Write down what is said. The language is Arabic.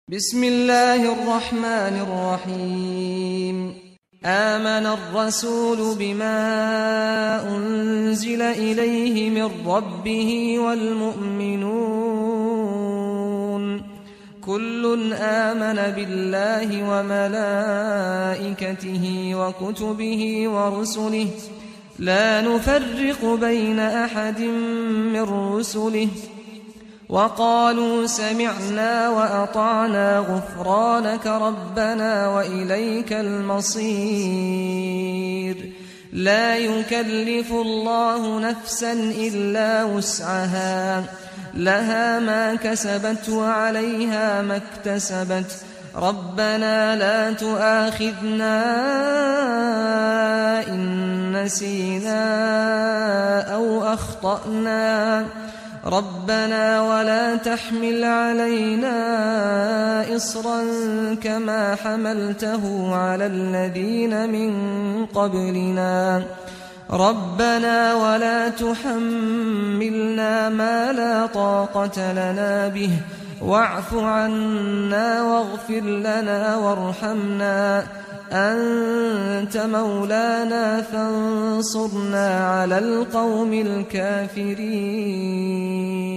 بسم الله الرحمن الرحيم آمن الرسول بما أنزل إليه من ربه والمؤمنون كل آمن بالله وملائكته وكتبه ورسله لا نفرق بين أحد من رسله وقالوا سمعنا وأطعنا غفرانك ربنا وإليك المصير لا يكلف الله نفسا إلا وسعها لها ما كسبت وعليها ما اكتسبت ربنا لا تؤاخذنا إن نسينا أو أخطأنا ربنا ولا تحمل علينا إصرا كما حملته على الذين من قبلنا ربنا ولا تحملنا ما لا طاقة لنا به واعف عنا واغفر لنا وارحمنا أنت مولانا فانصرنا على القوم الكافرين